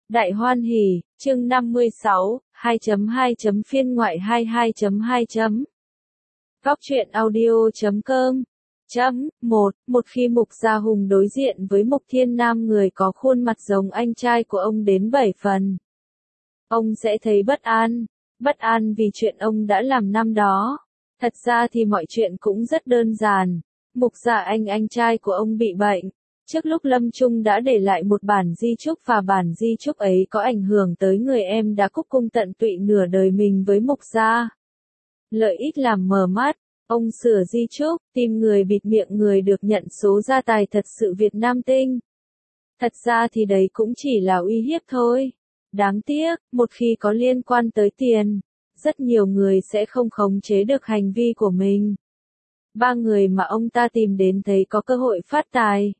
Đại hoan hỉ, chương 56, 2.2. Phiên ngoại 22.2. Góc truyện audio.com. 1. Khi Mục Gia Hùng đối diện với Mục Thiên Nam, người có khuôn mặt giống anh trai của ông đến 7 phần. Ông sẽ thấy bất an vì chuyện ông đã làm năm đó. Thật ra thì mọi chuyện cũng rất đơn giản. Mục Gia anh trai của ông bị bệnh. Trước lúc lâm chung đã để lại một bản di chúc, và bản di chúc ấy có ảnh hưởng tới người em đã cúc cung tận tụy nửa đời mình với Mục Gia. Lợi ích làm mờ mắt, ông sửa di chúc, tìm người bịt miệng người được nhận số gia tài thật sự Việt Nam Tinh. Thật ra thì đấy cũng chỉ là uy hiếp thôi. Đáng tiếc, một khi có liên quan tới tiền, rất nhiều người sẽ không khống chế được hành vi của mình. 3 người mà ông ta tìm đến thấy có cơ hội phát tài,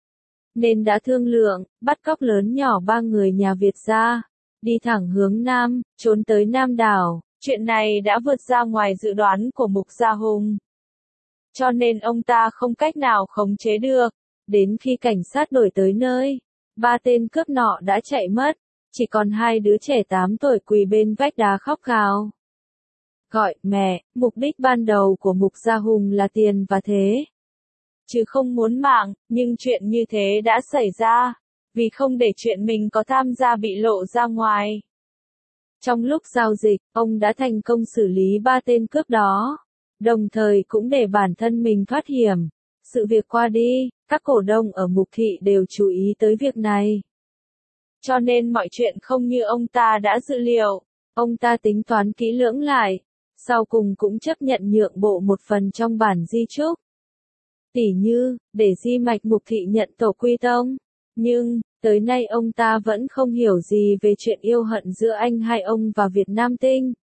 nên đã thương lượng, bắt cóc lớn nhỏ 3 người nhà Việt gia, đi thẳng hướng Nam, trốn tới Nam đảo. Chuyện này đã vượt ra ngoài dự đoán của Mục Gia Hùng, cho nên ông ta không cách nào khống chế được. Đến khi cảnh sát đuổi tới nơi, 3 tên cướp nọ đã chạy mất, chỉ còn 2 đứa trẻ 8 tuổi quỳ bên vách đá khóc gào. Gọi mẹ, mục đích ban đầu của Mục Gia Hùng là tiền và thế, chứ không muốn mạng, nhưng chuyện như thế đã xảy ra, vì không để chuyện mình có tham gia bị lộ ra ngoài. Trong lúc giao dịch, ông đã thành công xử lý 3 tên cướp đó, đồng thời cũng để bản thân mình thoát hiểm. Sự việc qua đi, các cổ đông ở Mục Thị đều chú ý tới việc này. Cho nên mọi chuyện không như ông ta đã dự liệu. Ông ta tính toán kỹ lưỡng lại, sau cùng cũng chấp nhận nhượng bộ một phần trong bản di chúc. Tỉ như, để di mạch Mục Thị nhận tổ quy tông. Nhưng, tới nay ông ta vẫn không hiểu gì về chuyện yêu hận giữa anh hai ông và Việt Nam Tinh.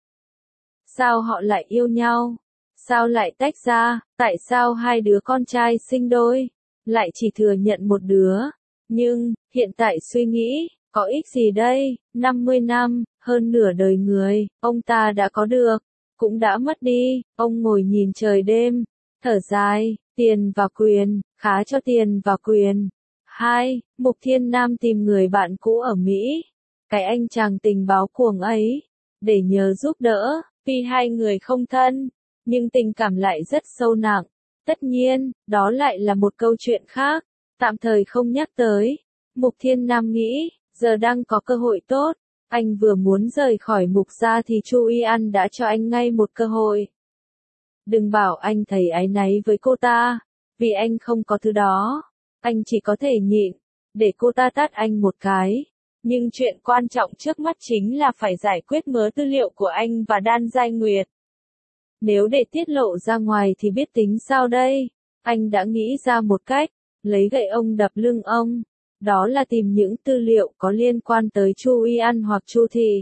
Sao họ lại yêu nhau? Sao lại tách ra? Tại sao 2 đứa con trai sinh đôi lại chỉ thừa nhận một đứa? Nhưng, hiện tại suy nghĩ, có ích gì đây? 50 năm, hơn nửa đời người, ông ta đã có được, cũng đã mất đi. Ông ngồi nhìn trời đêm, thở dài, tiền và quyền, khá cho tiền và quyền. 2. Mục Thiên Nam tìm người bạn cũ ở Mỹ, cái anh chàng tình báo cuồng ấy, để nhờ giúp đỡ. Vì 2 người không thân, nhưng tình cảm lại rất sâu nặng. Tất nhiên, đó lại là một câu chuyện khác, tạm thời không nhắc tới. Mục Thiên Nam nghĩ, giờ đang có cơ hội tốt. Anh vừa muốn rời khỏi Mục Gia thì Chu Y An đã cho anh ngay một cơ hội. Đừng bảo anh thấy áy náy với cô ta, vì anh không có thứ đó. Anh chỉ có thể nhịn, để cô ta tát anh một cái. Nhưng chuyện quan trọng trước mắt chính là phải giải quyết mớ tư liệu của anh và Đan Giai Nguyệt. Nếu để tiết lộ ra ngoài thì biết tính sao đây? Anh đã nghĩ ra một cách, lấy gậy ông đập lưng ông. Đó là tìm những tư liệu có liên quan tới Chu Y An hoặc Chu Thị,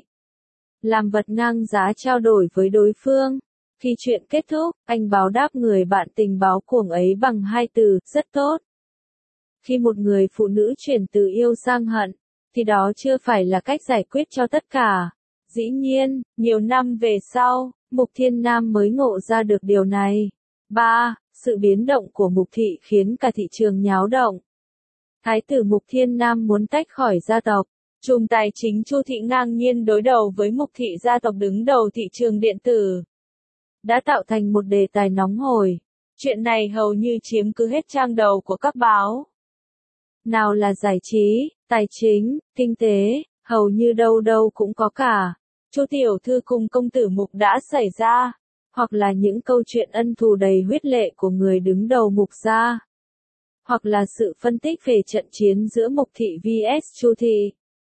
làm vật ngang giá trao đổi với đối phương. Khi chuyện kết thúc, anh báo đáp người bạn tình báo cuồng ấy bằng 2 từ, rất tốt. Khi một người phụ nữ chuyển từ yêu sang hận, thì đó chưa phải là cách giải quyết cho tất cả. Dĩ nhiên, nhiều năm về sau, Mục Thiên Nam mới ngộ ra được điều này. 3. Sự biến động của Mục Thị khiến cả thị trường nháo động. Thái tử Mục Thiên Nam muốn tách khỏi gia tộc. Trùm tài chính Chu Thị ngang nhiên đối đầu với Mục Thị, gia tộc đứng đầu thị trường điện tử, đã tạo thành một đề tài nóng hổi. Chuyện này hầu như chiếm cứ hết trang đầu của các báo. Nào là giải trí, tài chính, kinh tế, hầu như đâu đâu cũng có cả. Chu tiểu thư cùng công tử Mục đã xảy ra, hoặc là những câu chuyện ân thù đầy huyết lệ của người đứng đầu Mục Gia, hoặc là sự phân tích về trận chiến giữa Mục Thị vs Chu Thị.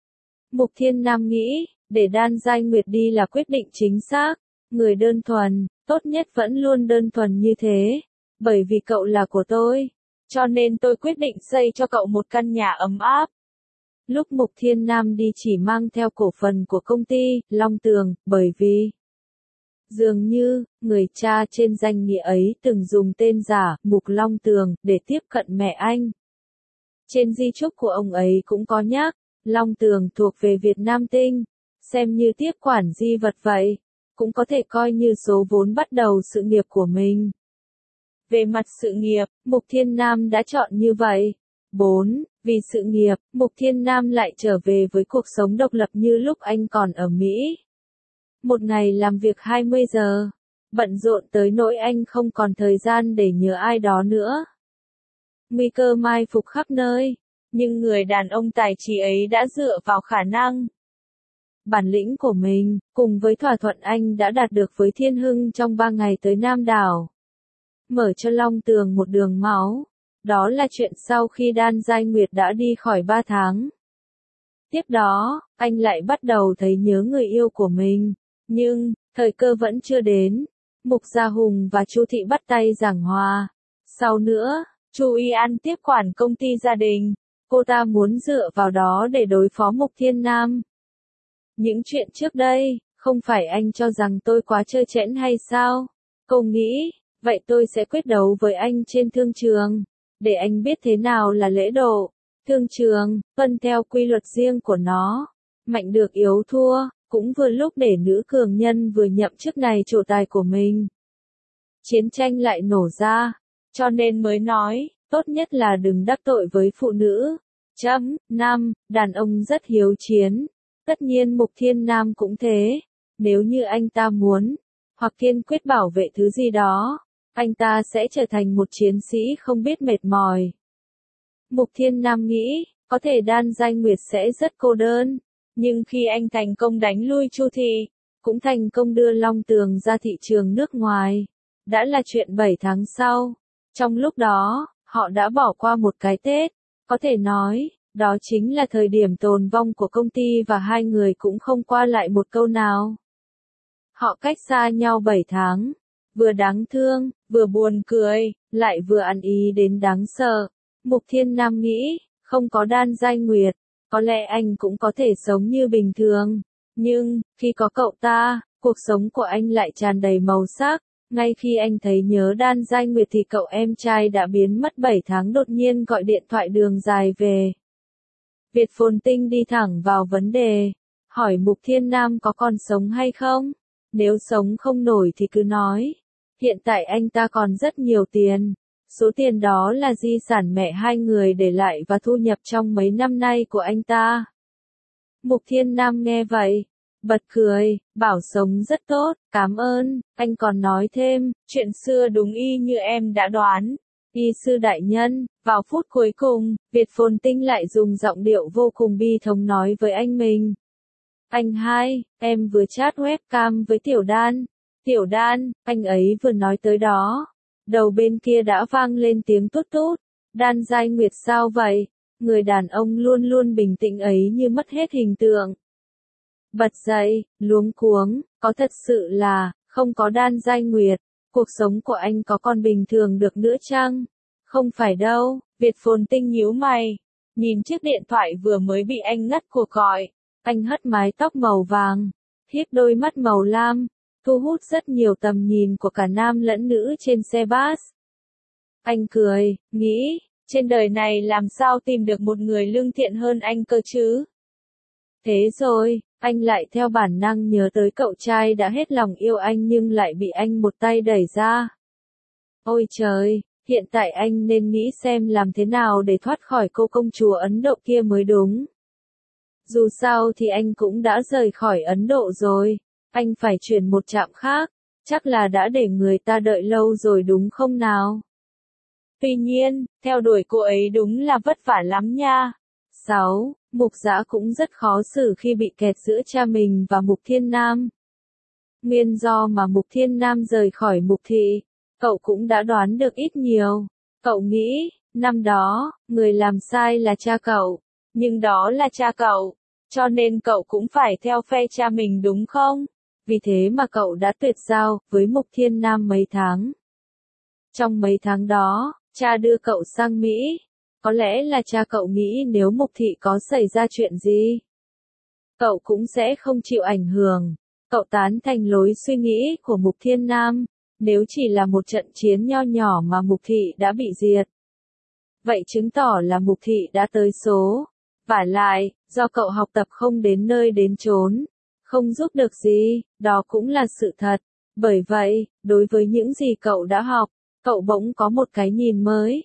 Mục Thiên Nam nghĩ, để Đan Giai Nguyệt đi là quyết định chính xác. Người đơn thuần, tốt nhất vẫn luôn đơn thuần như thế. Bởi vì cậu là của tôi, cho nên tôi quyết định xây cho cậu một căn nhà ấm áp. Lúc Mục Thiên Nam đi chỉ mang theo cổ phần của công ty Long Tường, bởi vì dường như, người cha trên danh nghĩa ấy từng dùng tên giả Mục Long Tường để tiếp cận mẹ anh. Trên di chúc của ông ấy cũng có nhắc, Long Tường thuộc về Việt Nam Tinh, xem như tiếp quản di vật vậy, cũng có thể coi như số vốn bắt đầu sự nghiệp của mình. Về mặt sự nghiệp, Mục Thiên Nam đã chọn như vậy. 4. Vì sự nghiệp, Mục Thiên Nam lại trở về với cuộc sống độc lập như lúc anh còn ở Mỹ. Một ngày làm việc 20 giờ, bận rộn tới nỗi anh không còn thời gian để nhớ ai đó nữa. Nguy cơ mai phục khắp nơi, nhưng người đàn ông tài trí ấy đã dựa vào khả năng, bản lĩnh của mình, cùng với thỏa thuận anh đã đạt được với Thiên Hưng trong 3 ngày tới Nam đảo, mở cho Long Tường một đường máu. Đó là chuyện sau khi Đan Giai Nguyệt đã đi khỏi 3 tháng. Tiếp đó, anh lại bắt đầu thấy nhớ người yêu của mình, nhưng thời cơ vẫn chưa đến. Mục Gia Hùng và Chu Thị bắt tay giảng hòa. Sau nữa, Chu Y An tiếp quản công ty gia đình. Cô ta muốn dựa vào đó để đối phó Mục Thiên Nam. Những chuyện trước đây, không phải anh cho rằng tôi quá trơ trẽn hay sao? Cô nghĩ, vậy tôi sẽ quyết đấu với anh trên thương trường, để anh biết thế nào là lễ độ. Thương trường, tuân theo quy luật riêng của nó. Mạnh được yếu thua, cũng vừa lúc để nữ cường nhân vừa nhậm chức này trổ tài của mình. Chiến tranh lại nổ ra, cho nên mới nói, tốt nhất là đừng đắc tội với phụ nữ. 5. Đàn ông rất hiếu chiến. Tất nhiên Mục Thiên Nam cũng thế. Nếu như anh ta muốn, hoặc kiên quyết bảo vệ thứ gì đó, anh ta sẽ trở thành một chiến sĩ không biết mệt mỏi. Mục Thiên Nam nghĩ, có thể Đan Giai Nguyệt sẽ rất cô đơn, nhưng khi anh thành công đánh lui Chu Thị, cũng thành công đưa Long Tường ra thị trường nước ngoài, đã là chuyện 7 tháng sau. Trong lúc đó, họ đã bỏ qua một cái Tết, có thể nói, đó chính là thời điểm tồn vong của công ty và hai người cũng không qua lại một câu nào. Họ cách xa nhau 7 tháng, vừa đáng thương, vừa buồn cười, lại vừa ăn ý đến đáng sợ. Mục Thiên Nam nghĩ, không có Đan Giai Nguyệt, có lẽ anh cũng có thể sống như bình thường. Nhưng, khi có cậu ta, cuộc sống của anh lại tràn đầy màu sắc. Ngay khi anh thấy nhớ Đan Giai Nguyệt thì cậu em trai đã biến mất 7 tháng đột nhiên gọi điện thoại đường dài về. Việt Phồn Tinh đi thẳng vào vấn đề, hỏi Mục Thiên Nam có còn sống hay không? Nếu sống không nổi thì cứ nói. Hiện tại anh ta còn rất nhiều tiền. Số tiền đó là di sản mẹ hai người để lại và thu nhập trong mấy năm nay của anh ta. Mục Thiên Nam nghe vậy, bật cười, bảo sống rất tốt, cảm ơn. Anh còn nói thêm, chuyện xưa đúng y như em đã đoán. Y sư đại nhân, vào phút cuối cùng, Việt Phồn Tinh lại dùng giọng điệu vô cùng bi thống nói với anh mình. Anh hai, em vừa chat webcam với Tiểu Đan. Tiểu Đan, anh ấy vừa nói tới đó. Đầu bên kia đã vang lên tiếng tút tút. Đan Giai Nguyệt sao vậy? Người đàn ông luôn luôn bình tĩnh ấy như mất hết hình tượng. Bật dậy, luống cuống, có thật sự là, không có Đan Giai Nguyệt, cuộc sống của anh có còn bình thường được nữa chăng? Không phải đâu, Việt Phồn Tinh nhíu mày, nhìn chiếc điện thoại vừa mới bị anh ngắt cuộc gọi. Anh hất mái tóc màu vàng, hiếp đôi mắt màu lam, thu hút rất nhiều tầm nhìn của cả nam lẫn nữ trên xe bus. Anh cười, nghĩ, trên đời này làm sao tìm được một người lương thiện hơn anh cơ chứ? Thế rồi, anh lại theo bản năng nhớ tới cậu trai đã hết lòng yêu anh nhưng lại bị anh một tay đẩy ra. Ôi trời, hiện tại anh nên nghĩ xem làm thế nào để thoát khỏi cô công chúa Ấn Độ kia mới đúng. Dù sao thì anh cũng đã rời khỏi Ấn Độ rồi, anh phải chuyển một trạm khác, chắc là đã để người ta đợi lâu rồi đúng không nào? Tuy nhiên, theo đuổi cô ấy đúng là vất vả lắm nha. 6. Mục Dã cũng rất khó xử khi bị kẹt giữa cha mình và Mục Thiên Nam. Nguyên do mà Mục Thiên Nam rời khỏi Mục Thị, cậu cũng đã đoán được ít nhiều. Cậu nghĩ, năm đó, người làm sai là cha cậu, nhưng đó là cha cậu, cho nên cậu cũng phải theo phe cha mình đúng không? Vì thế mà cậu đã tuyệt giao với Mục Thiên Nam mấy tháng. Trong mấy tháng đó, cha đưa cậu sang Mỹ. Có lẽ là cha cậu nghĩ nếu Mục Thị có xảy ra chuyện gì, cậu cũng sẽ không chịu ảnh hưởng. Cậu tán thành lối suy nghĩ của Mục Thiên Nam, nếu chỉ là một trận chiến nho nhỏ mà Mục Thị đã bị diệt, vậy chứng tỏ là Mục Thị đã tới số. Vả lại, do cậu học tập không đến nơi đến chốn, không giúp được gì, đó cũng là sự thật. Bởi vậy, đối với những gì cậu đã học, cậu bỗng có một cái nhìn mới.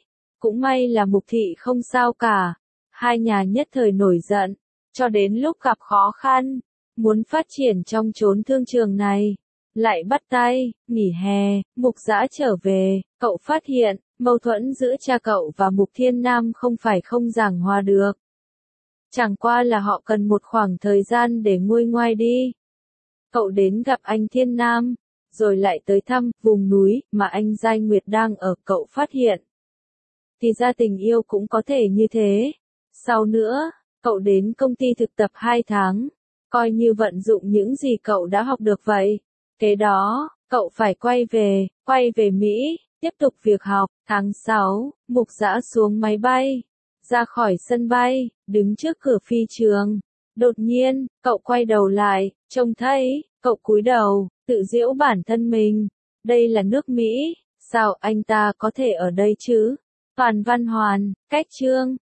Cũng may là Mục Thị không sao cả. Hai nhà nhất thời nổi giận, cho đến lúc gặp khó khăn, muốn phát triển trong chốn thương trường này. Lại bắt tay, nghỉ hè, Mục Dã trở về, cậu phát hiện, mâu thuẫn giữa cha cậu và Mục Thiên Nam không phải không giảng hòa được. Chẳng qua là họ cần một khoảng thời gian để nguôi ngoai đi. Cậu đến gặp anh Thiên Nam, rồi lại tới thăm vùng núi mà anh Giai Nguyệt đang ở, cậu phát hiện. Thì ra tình yêu cũng có thể như thế. Sau nữa, cậu đến công ty thực tập 2 tháng, coi như vận dụng những gì cậu đã học được vậy. Kế đó, cậu phải quay về Mỹ, tiếp tục việc học. Tháng 6, Mục Dã xuống máy bay, ra khỏi sân bay, đứng trước cửa phi trường. Đột nhiên, cậu quay đầu lại, trông thấy, cậu cúi đầu, tự giễu bản thân mình. Đây là nước Mỹ, sao anh ta có thể ở đây chứ? Toàn Văn Hoàn, cách chương.